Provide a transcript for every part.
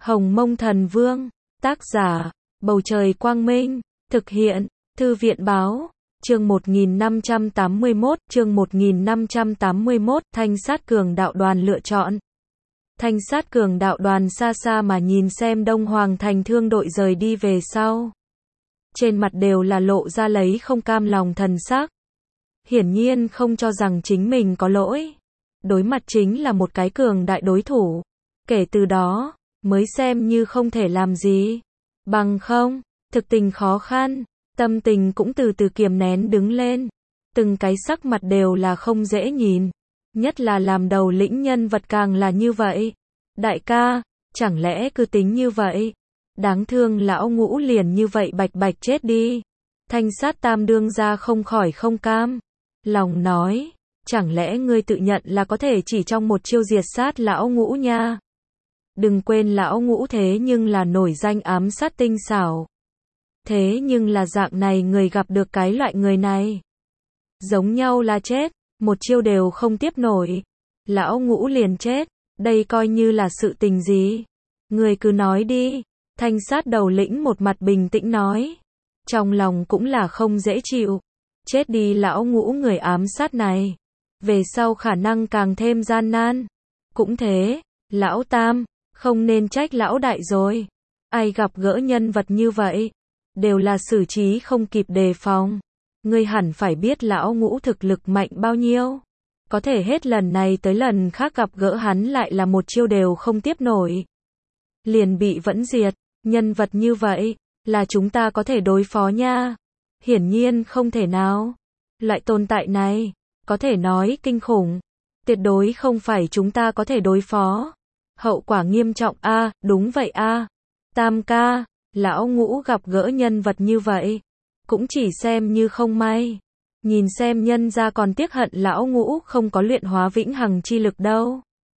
Hồng Mông Thần Vương, tác giả, Bầu Trời Quang Minh, thực hiện, Thư viện Báo, chương 1581, Thanh Sát Cường Đạo Đoàn lựa chọn. Thanh Sát Cường Đạo Đoàn xa xa mà nhìn xem Đông Hoàng Thành Thương đội rời đi về sau. Trên mặt đều là lộ ra lấy không cam lòng thần sắc. Hiển nhiên không cho rằng chính mình có lỗi. Đối mặt chính là một cái cường đại đối thủ. Kể từ đó, mới xem như không thể làm gì. Bằng không, thực tình khó khăn, tâm tình cũng từ từ kiềm nén đứng lên. Từng cái sắc mặt đều là không dễ nhìn. Nhất là làm đầu lĩnh nhân vật càng là như vậy. Đại ca, chẳng lẽ cứ tính như vậy? Đáng thương lão Ngũ liền như vậy bạch bạch chết đi. Thanh Sát Tam đương ra không khỏi không cam. Lòng nói, chẳng lẽ ngươi tự nhận là có thể chỉ trong một chiêu diệt sát lão Ngũ nha? Đừng quên lão Ngũ thế nhưng là nổi danh ám sát tinh xảo. Thế nhưng là dạng này người gặp được cái loại người này. Giống nhau là chết, một chiêu đều không tiếp nổi. Lão Ngũ liền chết, đây coi như là sự tình gì? Người cứ nói đi. Thanh Sát đầu lĩnh một mặt bình tĩnh nói. Trong lòng cũng là không dễ chịu. Chết đi lão Ngũ người ám sát này. Về sau khả năng càng thêm gian nan. Cũng thế, lão Tam, không nên trách lão đại rồi. Ai gặp gỡ nhân vật như vậy, đều là xử trí không kịp đề phòng. Ngươi hẳn phải biết lão Ngũ thực lực mạnh bao nhiêu. Có thể hết lần này tới lần khác gặp gỡ hắn lại là một chiêu đều không tiếp nổi. Liền bị vẫn diệt, nhân vật như vậy, là chúng ta có thể đối phó nha. Hiển nhiên không thể nào. Loại tồn tại này, có thể nói kinh khủng. Tuyệt đối không phải chúng ta có thể đối phó. Hậu quả nghiêm trọng a, đúng vậy a. Tam ca, lão Ngũ gặp gỡ nhân vật như vậy, cũng chỉ xem như không may. Nhìn xem nhân gia còn tiếc hận lão Ngũ không có luyện hóa vĩnh hằng chi lực đâu.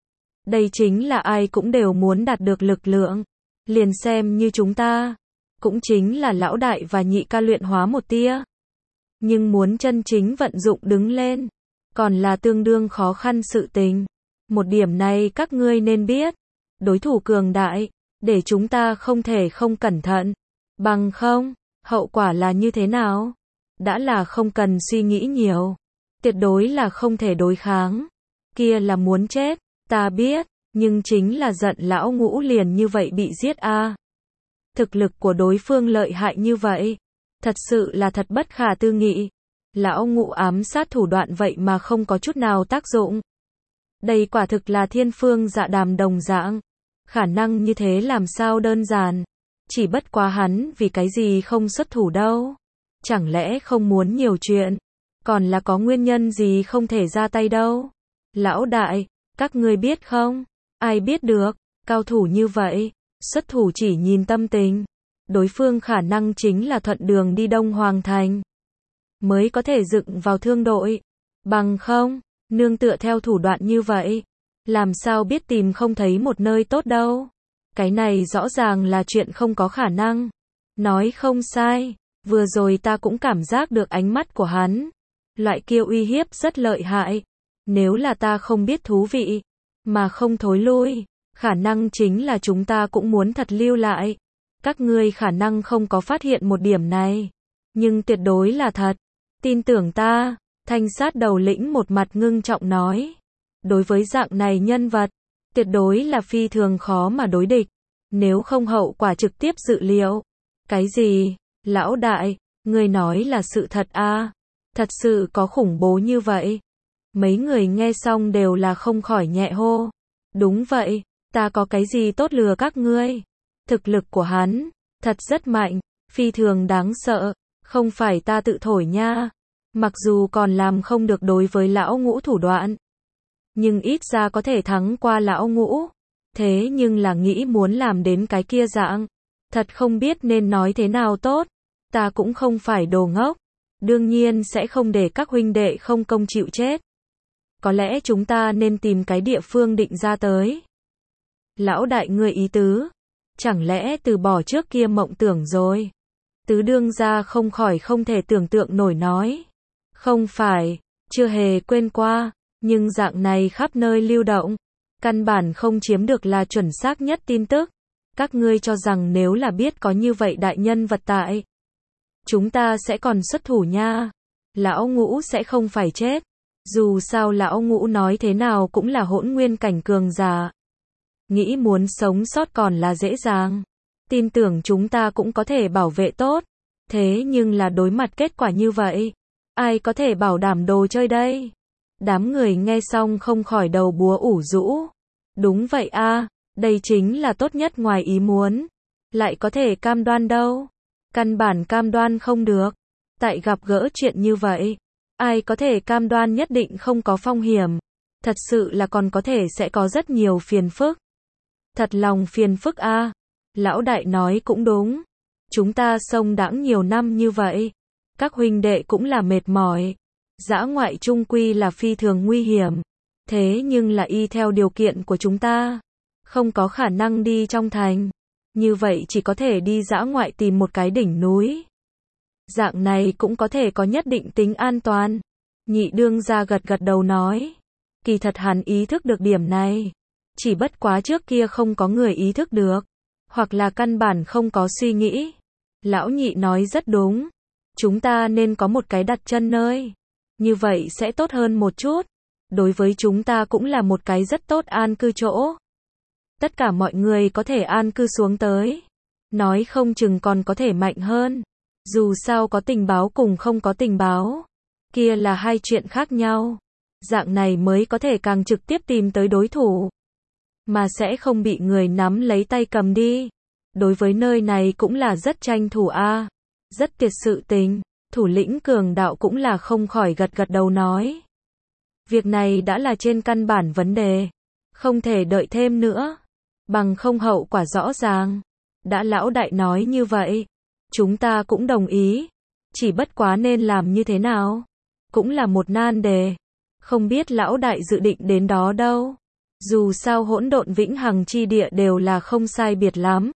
Đây chính là ai cũng đều muốn đạt được lực lượng. Liền xem như chúng ta, cũng chính là lão đại và nhị ca luyện hóa một tia. Nhưng muốn chân chính vận dụng đứng lên, còn là tương đương khó khăn sự tình. Một điểm này các ngươi nên biết. Đối thủ cường đại, để chúng ta không thể không cẩn thận. Bằng không, hậu quả là như thế nào? Đã là không cần suy nghĩ nhiều. Tuyệt đối là không thể đối kháng. Kia là muốn chết, ta biết, nhưng chính là giận lão Ngũ liền như vậy bị giết a. Thực lực của đối phương lợi hại như vậy, thật sự là thật bất khả tư nghị. Lão Ngũ ám sát thủ đoạn vậy mà không có chút nào tác dụng. Đây quả thực là thiên phương dạ đàm đồng dạng. Khả năng như thế làm sao đơn giản. Chỉ bất quá hắn vì cái gì không xuất thủ đâu. Chẳng lẽ không muốn nhiều chuyện. Còn là có nguyên nhân gì không thể ra tay đâu. Lão đại, các ngươi biết không? Ai biết được, cao thủ như vậy, xuất thủ chỉ nhìn tâm tình. Đối phương khả năng chính là thuận đường đi Đông Hoàng Thành. Mới có thể dựng vào thương đội. Bằng không, nương tựa theo thủ đoạn như vậy. Làm sao biết tìm không thấy một nơi tốt đâu. Cái này rõ ràng là chuyện không có khả năng. Nói không sai, vừa rồi ta cũng cảm giác được ánh mắt của hắn. Loại kia uy hiếp rất lợi hại. Nếu là ta không biết thú vị, mà không thối lui, khả năng chính là chúng ta cũng muốn thật lưu lại. Các ngươi khả năng không có phát hiện một điểm này. Nhưng tuyệt đối là thật. Tin tưởng ta, Thanh Sát đầu lĩnh một mặt ngưng trọng nói. Đối với dạng này nhân vật, tuyệt đối là phi thường khó mà đối địch. Nếu không hậu quả trực tiếp dự liệu. Cái gì? Lão đại, ngươi nói là sự thật a? Thật sự có khủng bố như vậy? Mấy người nghe xong đều là không khỏi nhẹ hô. Đúng vậy, ta có cái gì tốt lừa các ngươi? Thực lực của hắn, thật rất mạnh, phi thường đáng sợ, không phải ta tự thổi nha. Mặc dù còn làm không được đối với lão Ngũ thủ đoạn, nhưng ít ra có thể thắng qua lão Ngũ. Thế nhưng là nghĩ muốn làm đến cái kia dạng, thật không biết nên nói thế nào tốt. Ta cũng không phải đồ ngốc, đương nhiên sẽ không để các huynh đệ không công chịu chết. Có lẽ chúng ta nên tìm cái địa phương định ra tới. Lão đại ngươi ý tứ, chẳng lẽ từ bỏ trước kia mộng tưởng rồi? Tứ đương gia không khỏi không thể tưởng tượng nổi nói. Không phải, chưa hề quên qua, nhưng dạng này khắp nơi lưu động, căn bản không chiếm được là chuẩn xác nhất tin tức. Các ngươi cho rằng nếu là biết có như vậy đại nhân vật tại, chúng ta sẽ còn xuất thủ nha. Lão Ngũ sẽ không phải chết. Dù sao Lão Ngũ nói thế nào cũng là hỗn nguyên cảnh cường giả. Nghĩ muốn sống sót còn là dễ dàng. Tin tưởng chúng ta cũng có thể bảo vệ tốt. Thế nhưng là đối mặt kết quả như vậy, ai có thể bảo đảm đồ chơi đây? Đám người nghe xong không khỏi đầu búa ủ rũ. Đúng vậy a, đây chính là tốt nhất ngoài ý muốn. Lại có thể cam đoan đâu? Căn bản cam đoan không được. Tại gặp gỡ chuyện như vậy, ai có thể cam đoan nhất định không có phong hiểm? Thật sự là còn có thể sẽ có rất nhiều phiền phức. Thật lòng phiền phức a. Lão đại nói cũng đúng. Chúng ta sông đãng nhiều năm như vậy, các huynh đệ cũng là mệt mỏi. Dã ngoại chung quy là phi thường nguy hiểm. Thế nhưng là y theo điều kiện của chúng ta, không có khả năng đi trong thành. Như vậy chỉ có thể đi dã ngoại tìm một cái đỉnh núi. Dạng này cũng có thể có nhất định tính an toàn. Nhị đương gia gật gật đầu nói. Kỳ thật hắn ý thức được điểm này. Chỉ bất quá trước kia không có người ý thức được. Hoặc là căn bản không có suy nghĩ. Lão nhị nói rất đúng. Chúng ta nên có một cái đặt chân nơi. Như vậy sẽ tốt hơn một chút. Đối với chúng ta cũng là một cái rất tốt an cư chỗ. Tất cả mọi người có thể an cư xuống tới. Nói không chừng còn có thể mạnh hơn. Dù sao có tình báo cùng không có tình báo. Kia là hai chuyện khác nhau. Dạng này mới có thể càng trực tiếp tìm tới đối thủ. Mà sẽ không bị người nắm lấy tay cầm đi. Đối với nơi này cũng là rất tranh thủ a, rất tuyệt sự tình. Thủ lĩnh cường đạo cũng là không khỏi gật gật đầu nói. Việc này đã là trên căn bản vấn đề. Không thể đợi thêm nữa. Bằng không hậu quả rõ ràng. Đã lão đại nói như vậy. Chúng ta cũng đồng ý. Chỉ bất quá nên làm như thế nào? Cũng là một nan đề. Không biết lão đại dự định đến đó đâu. Dù sao hỗn độn vĩnh hằng chi địa đều là không sai biệt lắm.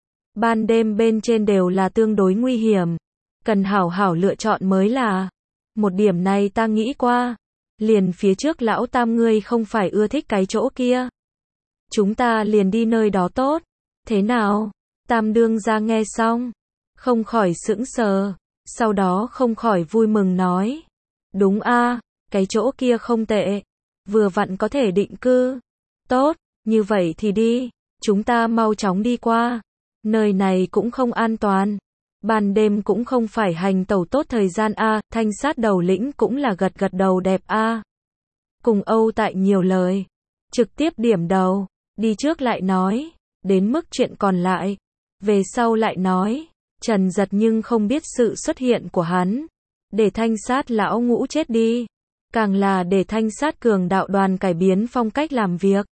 Ban đêm bên trên đều là tương đối nguy hiểm. Cần hảo hảo lựa chọn mới là. Một điểm này ta nghĩ qua. Liền phía trước lão tam ngươi không phải ưa thích cái chỗ kia. Chúng ta liền đi nơi đó tốt. Thế nào? Tam đương gia nghe xong. Không khỏi sững sờ. Sau đó không khỏi vui mừng nói. Đúng a, cái chỗ kia không tệ. Vừa vặn có thể định cư. Tốt, như vậy thì đi. Chúng ta mau chóng đi qua. Nơi này cũng không an toàn. Ban đêm cũng không phải hành tẩu tốt thời gian a. Thanh sát đầu lĩnh cũng là gật gật đầu đẹp a. Cùng Âu Tại nhiều lời. Trực tiếp điểm đầu. Đi trước lại nói. Đến mức chuyện còn lại. Về sau lại nói. Trần Giật nhưng không biết sự xuất hiện của hắn. Để thanh sát lão ngũ chết đi. Càng là để thanh sát cường đạo đoàn cải biến phong cách làm việc.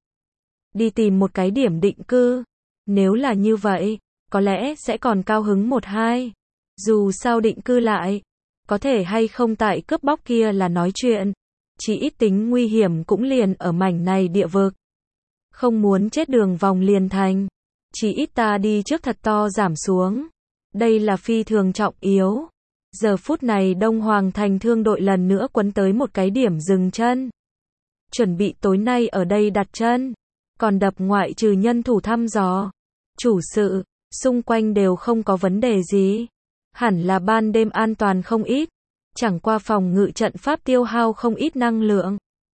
Đi tìm một cái điểm định cư. Nếu là như vậy, có lẽ sẽ còn cao hứng một hai. Dù sao định cư lại, có thể hay không tại cướp bóc kia là nói chuyện. Chỉ ít tính nguy hiểm cũng liền ở mảnh này địa vực. Không muốn chết đường vòng liền thành. Chỉ ít ta đi trước thật to giảm xuống. Đây là phi thường trọng yếu. Giờ phút này Đông Hoàng thành thương đội lần nữa quấn tới một cái điểm dừng chân. Chuẩn bị tối nay ở đây đặt chân. Còn đập ngoại trừ nhân thủ thăm dò. Chủ sự, xung quanh đều không có vấn đề gì. Hẳn là ban đêm an toàn không ít. Chẳng qua phòng ngự trận pháp tiêu hao không ít năng lượng.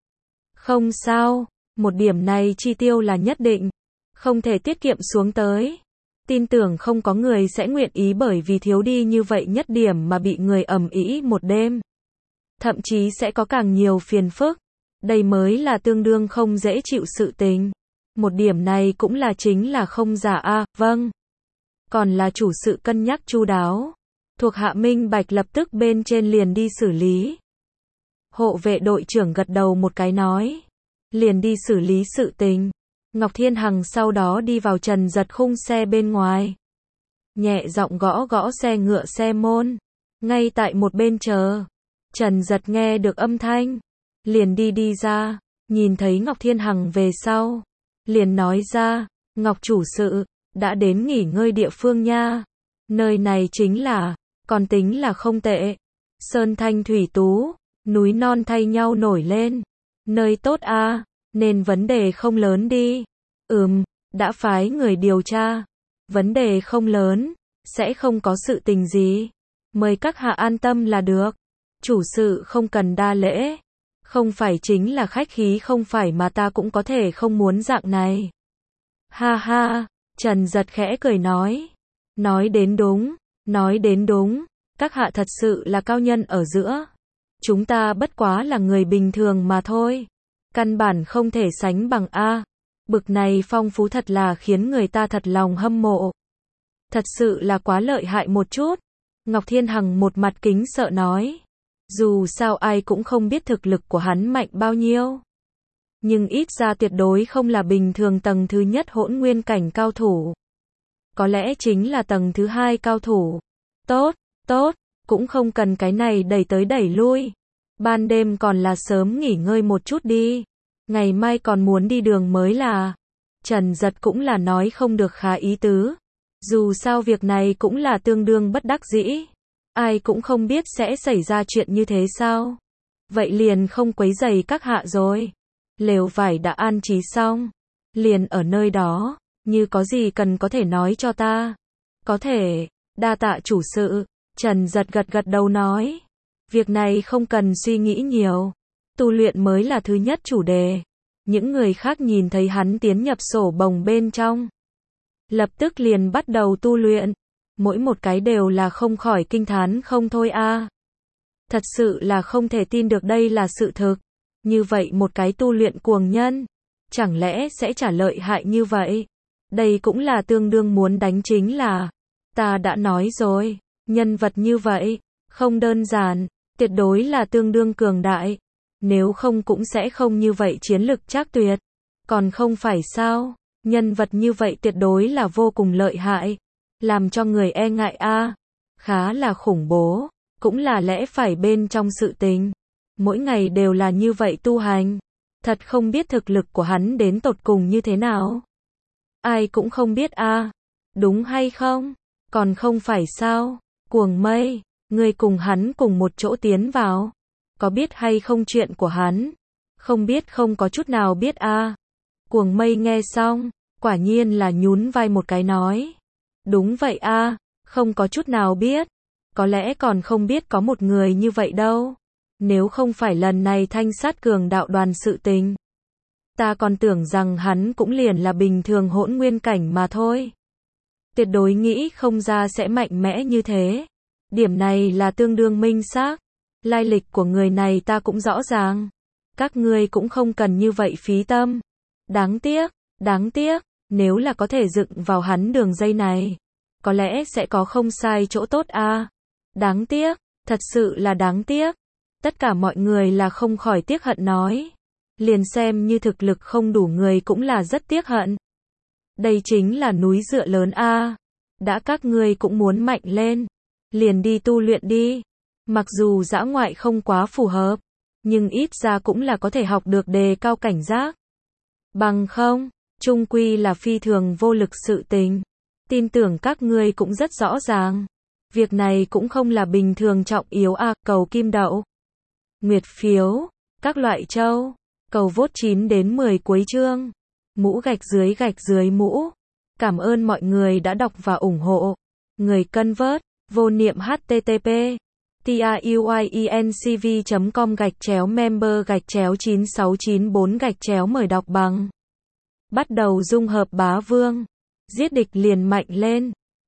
Không sao, một điểm này chi tiêu là nhất định. Không thể tiết kiệm xuống tới. Tin tưởng không có người sẽ nguyện ý bởi vì thiếu đi như vậy nhất điểm mà bị người ầm ĩ một đêm. Thậm chí sẽ có càng nhiều phiền phức. Đây mới là tương đương không dễ chịu sự tình. Một điểm này cũng là chính là không giả a, vâng. Còn là chủ sự cân nhắc chu đáo. Thuộc hạ minh bạch lập tức bên trên liền đi xử lý. Hộ vệ đội trưởng gật đầu một cái nói. Liền đi xử lý sự tình. Ngọc Thiên Hằng sau đó đi vào Trần Giật khung xe bên ngoài. Nhẹ giọng gõ gõ xe ngựa xe môn. Ngay tại một bên chờ. Trần Giật nghe được âm thanh. Liền đi ra. Nhìn thấy Ngọc Thiên Hằng về sau. Liền nói ra. Ngọc chủ sự. Đã đến nghỉ ngơi địa phương nha. Nơi này chính là. Còn tính là không tệ. Sơn thanh thủy tú. Núi non thay nhau nổi lên. Nơi tốt a. Nên vấn đề không lớn đi. Đã phái người điều tra. Vấn đề không lớn, sẽ không có sự tình gì. Mời các hạ an tâm là được. Chủ sự không cần đa lễ. Không phải chính là khách khí không phải mà ta cũng có thể không muốn dạng này. Ha ha, Trần Giật khẽ cười nói. Nói đến đúng, nói đến đúng. Các hạ thật sự là cao nhân ở giữa. Chúng ta bất quá là người bình thường mà thôi. Căn bản không thể sánh bằng A. Bực này phong phú thật là khiến người ta thật lòng hâm mộ. Thật sự là quá lợi hại một chút. Ngọc Thiên Hằng một mặt kính sợ nói. Dù sao ai cũng không biết thực lực của hắn mạnh bao nhiêu. Nhưng ít ra tuyệt đối không là bình thường tầng thứ nhất hỗn nguyên cảnh cao thủ. Có lẽ chính là tầng thứ hai cao thủ. Tốt, tốt, cũng không cần cái này đẩy tới đẩy lui. Ban đêm còn là sớm nghỉ ngơi một chút đi. Ngày mai còn muốn đi đường mới là. Trần Giật cũng là nói không được khá ý tứ. Dù sao việc này cũng là tương đương bất đắc dĩ. Ai cũng không biết sẽ xảy ra chuyện như thế sao. Vậy liền không quấy rầy các hạ rồi. Lều vải đã an trí xong. Liền ở nơi đó. Như có gì cần có thể nói cho ta. Có thể. Đa tạ chủ sự. Trần Giật gật gật đầu nói. Việc này không cần suy nghĩ nhiều. Tu luyện mới là thứ nhất chủ đề. Những người khác nhìn thấy hắn tiến nhập sổ bồng bên trong. Lập tức liền bắt đầu tu luyện. Mỗi một cái đều là không khỏi kinh thán không thôi a. Thật sự là không thể tin được đây là sự thực. Như vậy một cái tu luyện cuồng nhân. Chẳng lẽ sẽ trả lợi hại như vậy? Đây cũng là tương đương muốn đánh chính là. Ta đã nói rồi. Nhân vật như vậy. Không đơn giản. Tuyệt đối là tương đương cường đại. Nếu không cũng sẽ không như vậy chiến lực trác tuyệt. Còn không phải sao? Nhân vật như vậy tuyệt đối là vô cùng lợi hại. Làm cho người e ngại a. Khá là khủng bố. Cũng là lẽ phải bên trong sự tình. Mỗi ngày đều là như vậy tu hành. Thật không biết thực lực của hắn đến tột cùng như thế nào. Ai cũng không biết a. Đúng hay không? Còn không phải sao? Cuồng Mây, người cùng hắn cùng một chỗ tiến vào. Có biết hay không chuyện của hắn? Không biết, không có chút nào biết a. Cuồng Mây nghe xong, quả nhiên là nhún vai một cái nói. Đúng vậy a, không có chút nào biết. Có lẽ còn không biết có một người như vậy đâu. Nếu không phải lần này Thanh Sát Cường đạo đoàn sự tình. Ta còn tưởng rằng hắn cũng liền là bình thường hỗn nguyên cảnh mà thôi. Tuyệt đối nghĩ không ra sẽ mạnh mẽ như thế. Điểm này là tương đương minh xác. Lai lịch của người này ta cũng rõ ràng. Các ngươi cũng không cần như vậy phí tâm. Đáng tiếc, nếu là có thể dựng vào hắn đường dây này. Có lẽ sẽ có không sai chỗ tốt a. Đáng tiếc, thật sự là đáng tiếc. Tất cả mọi người là không khỏi tiếc hận nói. Liền xem như thực lực không đủ người cũng là rất tiếc hận. Đây chính là núi dựa lớn a. Đã các ngươi cũng muốn mạnh lên. Liền đi tu luyện đi. Mặc dù dã ngoại không quá phù hợp. Nhưng ít ra cũng là có thể học được đề cao cảnh giác. Bằng không, chung quy là phi thường vô lực sự tình. Tin tưởng các ngươi cũng rất rõ ràng. Việc này cũng không là bình thường trọng yếu a. Cầu kim đậu, nguyệt phiếu, các loại châu. Cầu vote 9 đến 10 cuối chương. Mũ gạch dưới mũ. Cảm ơn mọi người đã đọc và ủng hộ. Người cân vớt, vô niệm http tiuyencv.com/member/9694- mời đọc bằng. Bắt đầu dung hợp bá vương. Giết địch liền mạnh lên.